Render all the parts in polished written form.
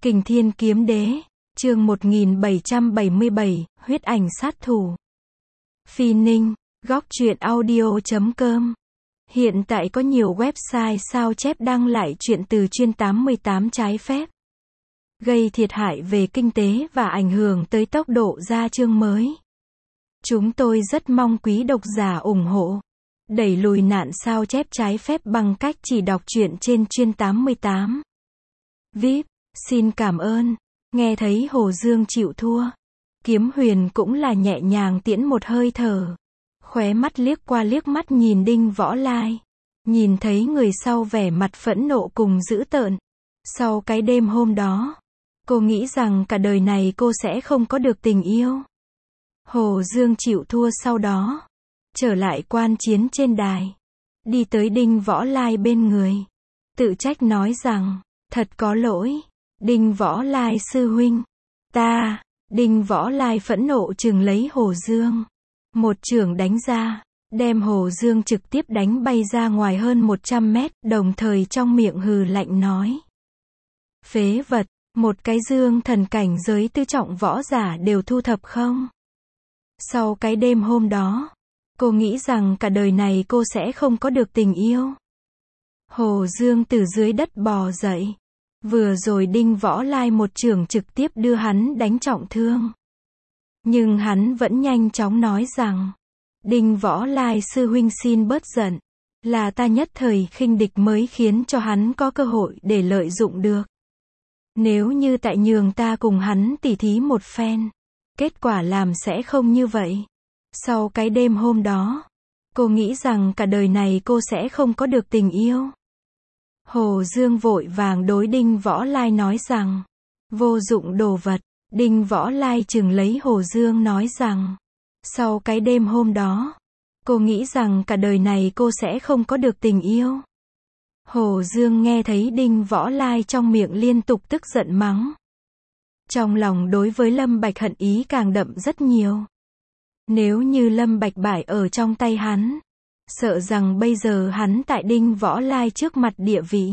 Kình Thiên Kiếm Đế, chương 1777, huyết ảnh sát thủ. Phi Ninh, góc truyện audio.com. Hiện tại có nhiều website sao chép đăng lại truyện từ chuyên 88 trái phép, gây thiệt hại về kinh tế và ảnh hưởng tới tốc độ ra chương mới. Chúng tôi rất mong quý độc giả ủng hộ, đẩy lùi nạn sao chép trái phép bằng cách chỉ đọc truyện trên chuyên 88. VIP, xin cảm ơn. Nghe thấy Hồ Dương chịu thua, Kiếm Huyền cũng là nhẹ nhàng tiễn một hơi thở. Khóe mắt liếc qua liếc mắt nhìn Đinh Võ Lai. Nhìn thấy người sau vẻ mặt phẫn nộ cùng dữ tợn. Sau cái đêm hôm đó, cô nghĩ rằng cả đời này cô sẽ không có được tình yêu. Hồ Dương chịu thua sau đó, trở lại quan chiến trên đài. Đi tới Đinh Võ Lai bên người. Tự trách nói rằng, thật có lỗi, Đinh Võ Lai sư huynh. Đinh Võ Lai phẫn nộ chừng lấy Hồ Dương. Một chưởng đánh ra, đem Hồ Dương trực tiếp đánh bay ra ngoài hơn 100 mét, đồng thời trong miệng hừ lạnh nói. Phế vật, một cái dương thần cảnh giới tứ trọng võ giả đều thu thập không? Sau cái đêm hôm đó, cô nghĩ rằng cả đời này cô sẽ không có được tình yêu. Hồ Dương từ dưới đất bò dậy. Vừa rồi Đinh Võ Lai một chưởng trực tiếp đưa hắn đánh trọng thương. Nhưng hắn vẫn nhanh chóng nói rằng, Đinh Võ Lai sư huynh xin bớt giận. Là ta nhất thời khinh địch mới khiến cho hắn có cơ hội để lợi dụng được. Nếu như tại nhường ta cùng hắn tỉ thí một phen, kết quả làm sẽ không như vậy. Sau cái đêm hôm đó, cô nghĩ rằng cả đời này cô sẽ không có được tình yêu. Hồ Dương vội vàng đối Đinh Võ Lai nói rằng, vô dụng đồ vật. Đinh Võ Lai chừng lấy Hồ Dương nói rằng, sau cái đêm hôm đó, cô nghĩ rằng cả đời này cô sẽ không có được tình yêu. Hồ Dương nghe thấy Đinh Võ Lai trong miệng liên tục tức giận mắng. Trong lòng đối với Lâm Bạch hận ý càng đậm rất nhiều. Nếu như Lâm Bạch bại ở trong tay hắn, sợ rằng bây giờ hắn tại Đinh Võ Lai trước mặt địa vị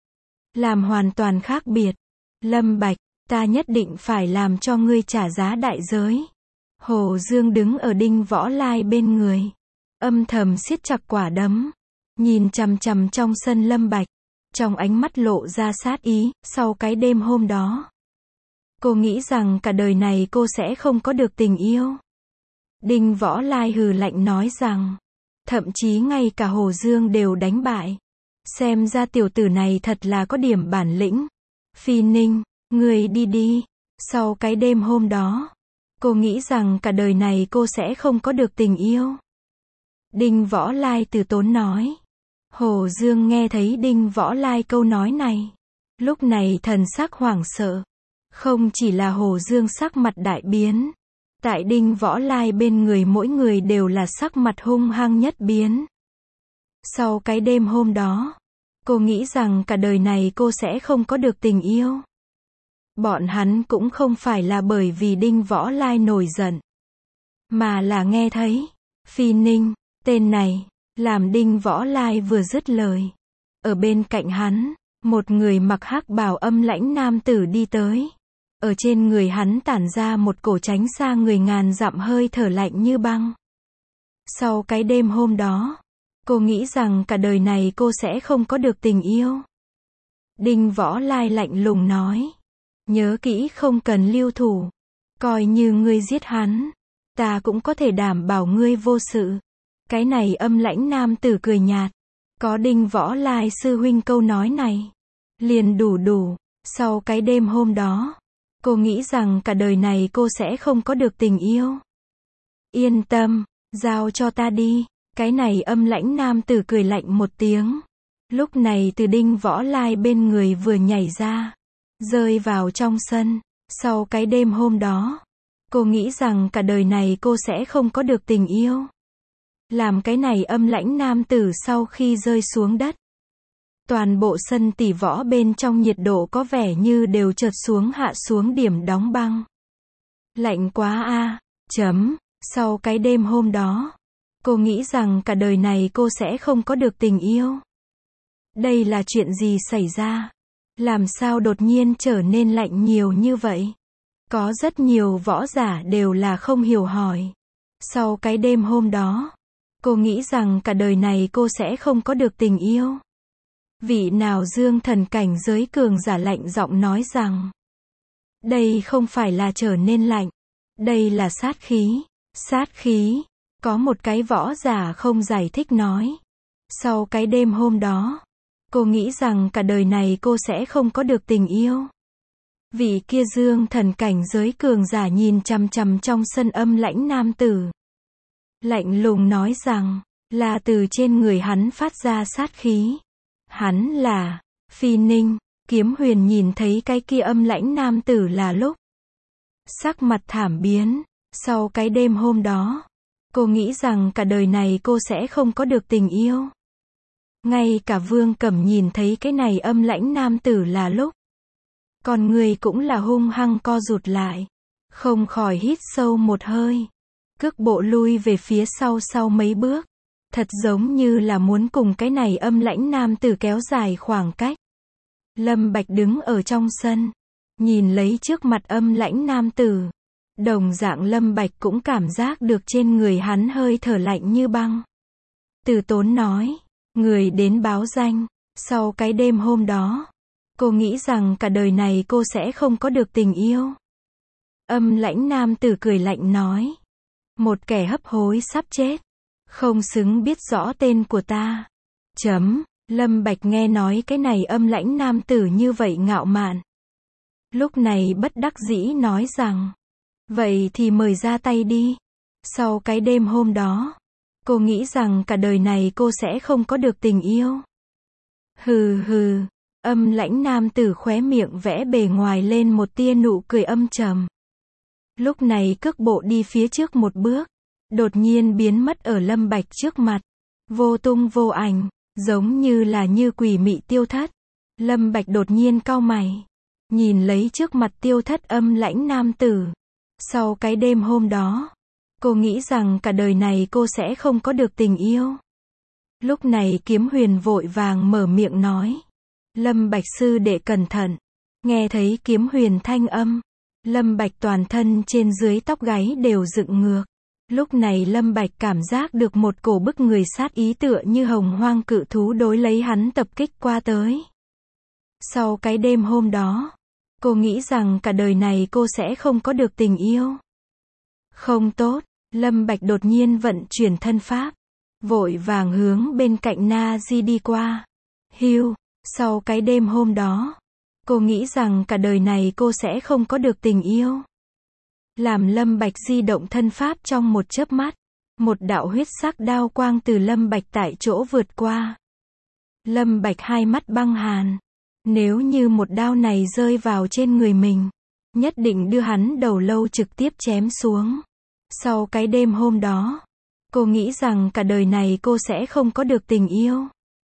làm hoàn toàn khác biệt. Lâm Bạch, ta nhất định phải làm cho ngươi trả giá đại giới. Hồ Dương đứng ở Đinh Võ Lai bên người, âm thầm siết chặt quả đấm, nhìn chằm chằm trong sân Lâm Bạch, trong ánh mắt lộ ra sát ý. Sau cái đêm hôm đó, cô nghĩ rằng cả đời này cô sẽ không có được tình yêu. Đinh Võ Lai hừ lạnh nói rằng, thậm chí ngay cả Hồ Dương đều đánh bại. Xem ra tiểu tử này thật là có điểm bản lĩnh. Phi Ninh, người đi đi. Sau cái đêm hôm đó, cô nghĩ rằng cả đời này cô sẽ không có được tình yêu. Đinh Võ Lai từ tốn nói. Hồ Dương nghe thấy Đinh Võ Lai câu nói này, lúc này thần sắc hoảng sợ. Không chỉ là Hồ Dương sắc mặt đại biến, tại Đinh Võ Lai bên người mỗi người đều là sắc mặt hung hăng nhất biến. Sau cái đêm hôm đó, cô nghĩ rằng cả đời này cô sẽ không có được tình yêu. Bọn hắn cũng không phải là bởi vì Đinh Võ Lai nổi giận, mà là nghe thấy Phi Ninh, tên này, làm Đinh Võ Lai vừa dứt lời. Ở bên cạnh hắn, một người mặc hắc bào âm lãnh nam tử đi tới. Ở trên người hắn tản ra một cổ tránh xa người ngàn dặm hơi thở lạnh như băng. Sau cái đêm hôm đó, cô nghĩ rằng cả đời này cô sẽ không có được tình yêu. Đinh Võ Lai lạnh lùng nói, nhớ kỹ không cần lưu thủ. Coi như ngươi giết hắn, ta cũng có thể đảm bảo ngươi vô sự. Cái này âm lãnh nam tử cười nhạt. Có Đinh Võ Lai sư huynh câu nói này, liền đủ. Sau cái đêm hôm đó, cô nghĩ rằng cả đời này cô sẽ không có được tình yêu. Yên tâm, giao cho ta đi. Cái này âm lãnh nam tử cười lạnh một tiếng. Lúc này từ Đinh Võ Lai bên người vừa nhảy ra, rơi vào trong sân. Sau cái đêm hôm đó, cô nghĩ rằng cả đời này cô sẽ không có được tình yêu. Làm cái này âm lãnh nam tử sau khi rơi xuống đất, toàn bộ sân tỷ võ bên trong nhiệt độ có vẻ như đều chợt hạ xuống điểm đóng băng. Lạnh quá a. Sau cái đêm hôm đó, cô nghĩ rằng cả đời này cô sẽ không có được tình yêu. Đây là chuyện gì xảy ra? Làm sao đột nhiên trở nên lạnh nhiều như vậy? Có rất nhiều võ giả đều là không hiểu hỏi. Sau cái đêm hôm đó, cô nghĩ rằng cả đời này cô sẽ không có được tình yêu. Vị nào dương thần cảnh giới cường giả lạnh giọng nói rằng, đây không phải là trở nên lạnh, đây là sát khí. Sát khí. Có một cái võ giả không giải thích nói. Sau cái đêm hôm đó, cô nghĩ rằng cả đời này cô sẽ không có được tình yêu. Vị kia dương thần cảnh giới cường giả nhìn chằm chằm trong sân âm lãnh nam tử. Lạnh lùng nói rằng, là từ trên người hắn phát ra sát khí. Hắn là Phi Ninh. Kiếm Huyền nhìn thấy cái kia âm lãnh nam tử là lúc sắc mặt thảm biến. Sau cái đêm hôm đó, cô nghĩ rằng cả đời này cô sẽ không có được tình yêu. Ngay cả Vương Cẩm nhìn thấy cái này âm lãnh nam tử là lúc con người cũng là hung hăng co rụt lại, không khỏi hít sâu một hơi, cước bộ lui về phía sau mấy bước, thật giống như là muốn cùng cái này âm lãnh nam tử kéo dài khoảng cách. Lâm Bạch đứng ở trong sân, nhìn lấy trước mặt âm lãnh nam tử. Đồng dạng Lâm Bạch cũng cảm giác được trên người hắn hơi thở lạnh như băng. Từ Tốn nói, người đến báo danh. Sau cái đêm hôm đó, cô nghĩ rằng cả đời này cô sẽ không có được tình yêu. Âm lãnh nam tử cười lạnh nói, một kẻ hấp hối sắp chết, không xứng biết rõ tên của ta. Lâm Bạch nghe nói cái này âm lãnh nam tử như vậy ngạo mạn. Lúc này bất đắc dĩ nói rằng, vậy thì mời ra tay đi. Sau cái đêm hôm đó, cô nghĩ rằng cả đời này cô sẽ không có được tình yêu. Hừ hừ, âm lãnh nam tử khóe miệng vẽ bề ngoài lên một tia nụ cười âm trầm. Lúc này cước bộ đi phía trước một bước, đột nhiên biến mất ở Lâm Bạch trước mặt, vô tung vô ảnh, giống như là như quỷ mị tiêu thất. Lâm Bạch đột nhiên cau mày, nhìn lấy trước mặt tiêu thất âm lãnh nam tử. Sau cái đêm hôm đó, cô nghĩ rằng cả đời này cô sẽ không có được tình yêu. Lúc này Kiếm Huyền vội vàng mở miệng nói, Lâm Bạch sư đệ cẩn thận. Nghe thấy Kiếm Huyền thanh âm, Lâm Bạch toàn thân trên dưới tóc gáy đều dựng ngược. Lúc này Lâm Bạch cảm giác được một cổ bức người sát ý tựa như hồng hoang cự thú đối lấy hắn tập kích qua tới. Sau cái đêm hôm đó, cô nghĩ rằng cả đời này cô sẽ không có được tình yêu. Không tốt, Lâm Bạch đột nhiên vận chuyển thân pháp, vội vàng hướng bên cạnh Na Di đi qua. Hưu, sau cái đêm hôm đó, cô nghĩ rằng cả đời này cô sẽ không có được tình yêu. Làm Lâm Bạch di động thân pháp trong một chớp mắt, một đạo huyết sắc đao quang từ Lâm Bạch tại chỗ vượt qua. Lâm Bạch hai mắt băng hàn. Nếu như một đao này rơi vào trên người mình, nhất định đưa hắn đầu lâu trực tiếp chém xuống. Sau cái đêm hôm đó, cô nghĩ rằng cả đời này cô sẽ không có được tình yêu.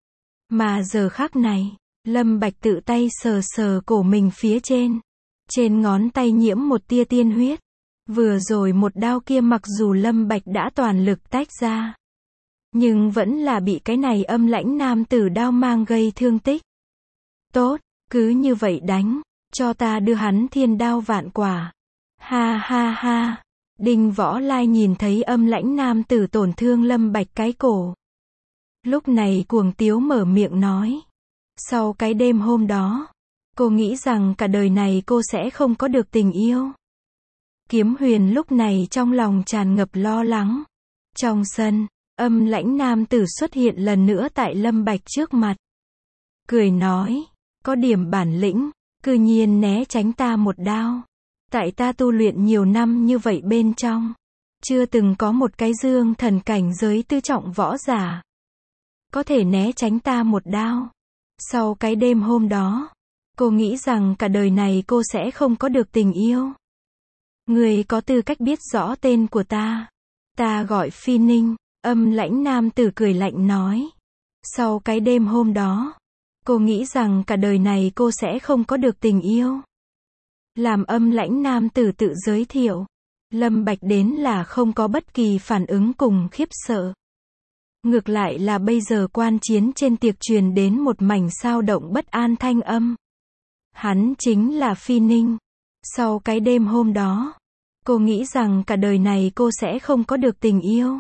Mà giờ khắc này, Lâm Bạch tự tay sờ sờ cổ mình phía trên. Trên ngón tay nhiễm một tia tiên huyết. Vừa rồi một đao kia mặc dù Lâm Bạch đã toàn lực tách ra, nhưng vẫn là bị cái này âm lãnh nam tử đao mang gây thương tích. Tốt, cứ như vậy đánh, cho ta đưa hắn thiên đao vạn quả. Ha ha ha. Đinh Võ Lai nhìn thấy âm lãnh nam tử tổn thương Lâm Bạch cái cổ. Lúc này cuồng tiếu mở miệng nói. Sau cái đêm hôm đó, cô nghĩ rằng cả đời này cô sẽ không có được tình yêu. Kiếm Huyền lúc này trong lòng tràn ngập lo lắng. Trong sân, âm lãnh nam tử xuất hiện lần nữa tại Lâm Bạch trước mặt. Cười nói, có điểm bản lĩnh, cư nhiên né tránh ta một đao. Tại ta tu luyện nhiều năm như vậy bên trong, chưa từng có một cái dương thần cảnh giới tứ trọng võ giả có thể né tránh ta một đao. Sau cái đêm hôm đó, cô nghĩ rằng cả đời này cô sẽ không có được tình yêu. Người có tư cách biết rõ tên của ta. Ta gọi Phi Ninh. Âm lãnh nam tử cười lạnh nói. Sau cái đêm hôm đó, cô nghĩ rằng cả đời này cô sẽ không có được tình yêu. Làm âm lãnh nam tử tự giới thiệu, Lâm Bạch đến là không có bất kỳ phản ứng cùng khiếp sợ. Ngược lại là bây giờ quan chiến trên tiệc truyền đến một mảnh sao động bất an thanh âm. Hắn chính là Phi Ninh. Sau cái đêm hôm đó, cô nghĩ rằng cả đời này cô sẽ không có được tình yêu.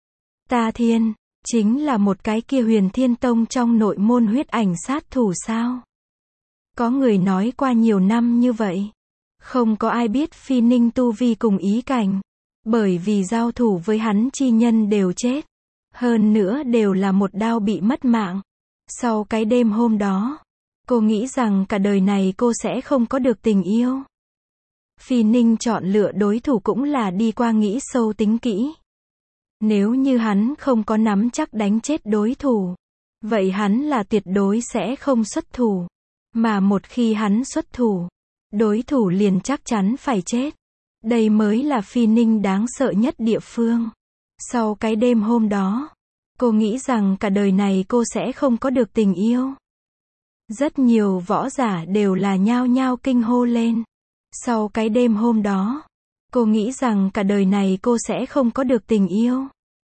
Ta Thiên, chính là một cái kia Huyền Thiên Tông trong nội môn huyết ảnh sát thủ sao? Có người nói qua nhiều năm như vậy. Không có ai biết Phi Ninh tu vi cùng ý cảnh. Bởi vì giao thủ với hắn chi nhân đều chết. Hơn nữa đều là một đao bị mất mạng. Sau cái đêm hôm đó, cô nghĩ rằng cả đời này cô sẽ không có được tình yêu. Phi Ninh chọn lựa đối thủ cũng là đi qua nghĩ sâu tính kỹ. Nếu như hắn không có nắm chắc đánh chết đối thủ, vậy hắn là tuyệt đối sẽ không xuất thủ. Mà một khi hắn xuất thủ, đối thủ liền chắc chắn phải chết. Đây mới là Phi Ninh đáng sợ nhất địa phương. Sau cái đêm hôm đó, cô nghĩ rằng cả đời này cô sẽ không có được tình yêu. Rất nhiều võ giả đều là nhao nhao kinh hô lên. Sau cái đêm hôm đó, cô nghĩ rằng cả đời này cô sẽ không có được tình yêu.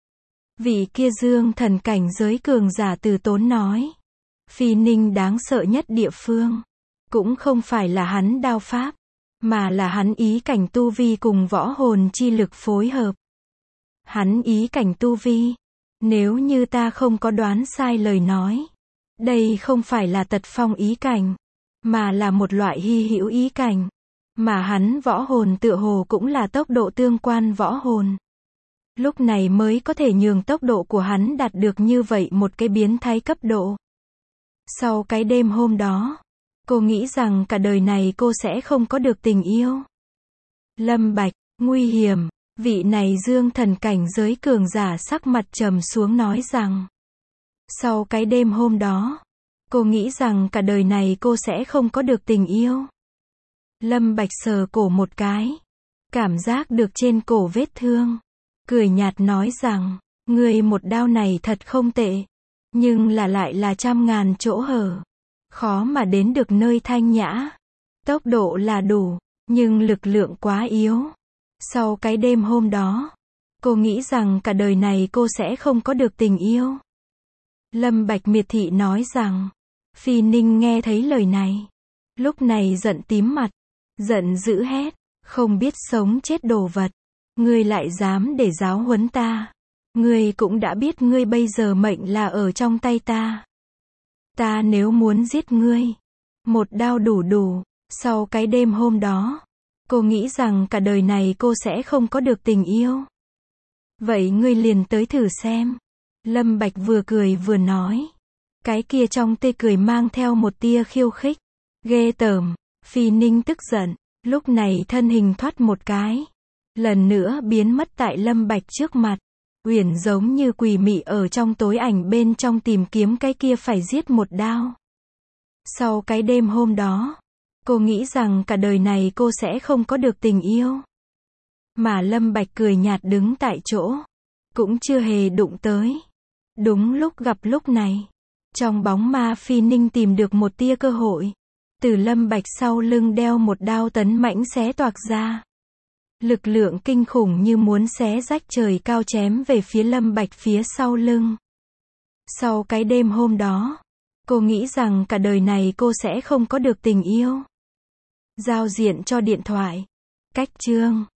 Vị kia dương thần cảnh giới cường giả Từ Tốn nói. Phi Ninh đáng sợ nhất địa phương, cũng không phải là hắn đao pháp, mà là hắn ý cảnh tu vi cùng võ hồn chi lực phối hợp. Hắn ý cảnh tu vi, nếu như ta không có đoán sai lời nói, đây không phải là tật phong ý cảnh, mà là một loại hy hữu ý cảnh. Mà hắn võ hồn tựa hồ cũng là tốc độ tương quan võ hồn. Lúc này mới có thể nhường tốc độ của hắn đạt được như vậy một cái biến thái cấp độ. Sau cái đêm hôm đó, cô nghĩ rằng cả đời này cô sẽ không có được tình yêu. Lâm Bạch, nguy hiểm, vị này dương thần cảnh giới cường giả sắc mặt trầm xuống nói rằng. Sau cái đêm hôm đó, cô nghĩ rằng cả đời này cô sẽ không có được tình yêu. Lâm Bạch sờ cổ một cái, cảm giác được trên cổ vết thương, cười nhạt nói rằng, người một đao này thật không tệ, nhưng lại là trăm ngàn chỗ hở, khó mà đến được nơi thanh nhã. Tốc độ là đủ, nhưng lực lượng quá yếu. Sau cái đêm hôm đó, cô nghĩ rằng cả đời này cô sẽ không có được tình yêu. Lâm Bạch miệt thị nói rằng, Phi Ninh nghe thấy lời này, lúc này giận tím mặt, giận dữ hét, không biết sống chết đồ vật, ngươi lại dám để giáo huấn ta. Ngươi cũng đã biết ngươi bây giờ mệnh là ở trong tay ta. Ta nếu muốn giết ngươi, một đao đủ. Sau cái đêm hôm đó, cô nghĩ rằng cả đời này cô sẽ không có được tình yêu. Vậy ngươi liền tới thử xem. Lâm Bạch vừa cười vừa nói. Cái kia trong tê cười mang theo một tia khiêu khích. Ghê tởm. Phi Ninh tức giận, lúc này thân hình thoát một cái, lần nữa biến mất tại Lâm Bạch trước mặt. Uyển giống như quỷ mị ở trong tối ảnh bên trong tìm kiếm cái kia phải giết một đao. Sau cái đêm hôm đó, cô nghĩ rằng cả đời này cô sẽ không có được tình yêu. Mà Lâm Bạch cười nhạt đứng tại chỗ, cũng chưa hề đụng tới. Đúng lúc gặp lúc này, trong bóng ma Phi Ninh tìm được một tia cơ hội. Từ Lâm Bạch sau lưng đeo một đao tấn mãnh xé toạc ra. Lực lượng kinh khủng như muốn xé rách trời cao chém về phía Lâm Bạch phía sau lưng. Sau cái đêm hôm đó, cô nghĩ rằng cả đời này cô sẽ không có được tình yêu. Giao diện cho điện thoại. Cách chương